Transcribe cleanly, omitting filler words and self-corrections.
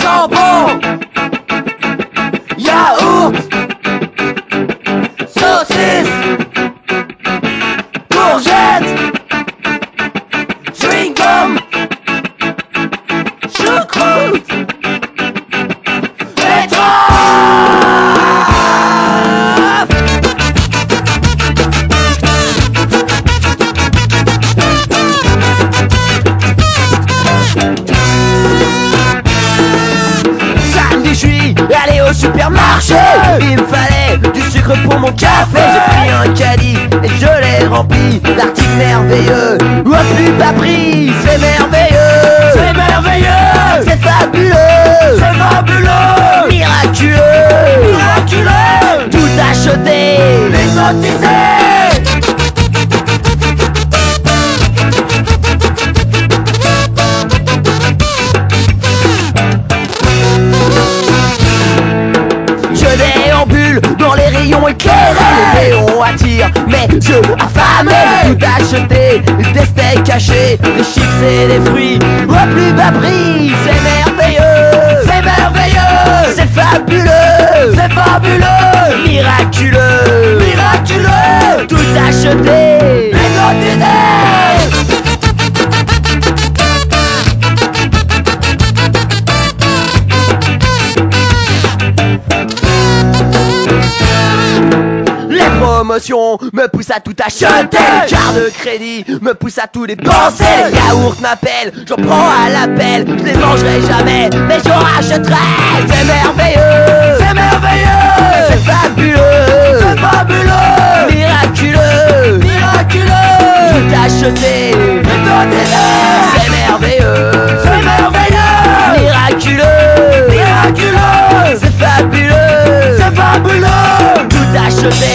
jambon, yaourt, saucisse, courgette, chewing gum, choucroute, betterave. Samedi, je suis allé au supermarché. Il me fallait du sucre pour mon café. J'ai pris un caddie et je l'ai rempli d'articles merveilleux au plus bas prix. C'est merveilleux, c'est merveilleux, c'est fabuleux, c'est fabuleux, miraculeux, miraculeux. Tout acheter, exotisé. Je déambule dans les rayons éclairés. Les néons attirent mes yeux affamés. Tout acheter, des steaks cachés, des chips et des fruits au plus bas prix. C'est merveilleux, c'est merveilleux, c'est fabuleux, c'est fabuleux, miraculeux, miraculeux. Tout acheter, exotisé. Les promotions me poussent à tout acheter. Les cartes de crédit me poussent à tout dépenser. Les yaourts m'appellent, j'en prends à l'appel. Je les mangerai jamais, mais j'en rachèterai. C'est merveilleux, c'est merveilleux, c'est fabuleux, c'est fabuleux, miraculeux, miraculeux. Tout acheter, c'est merveilleux, c'est merveilleux, miraculeux, miraculeux, c'est fabuleux, c'est fabuleux. Tout acheter.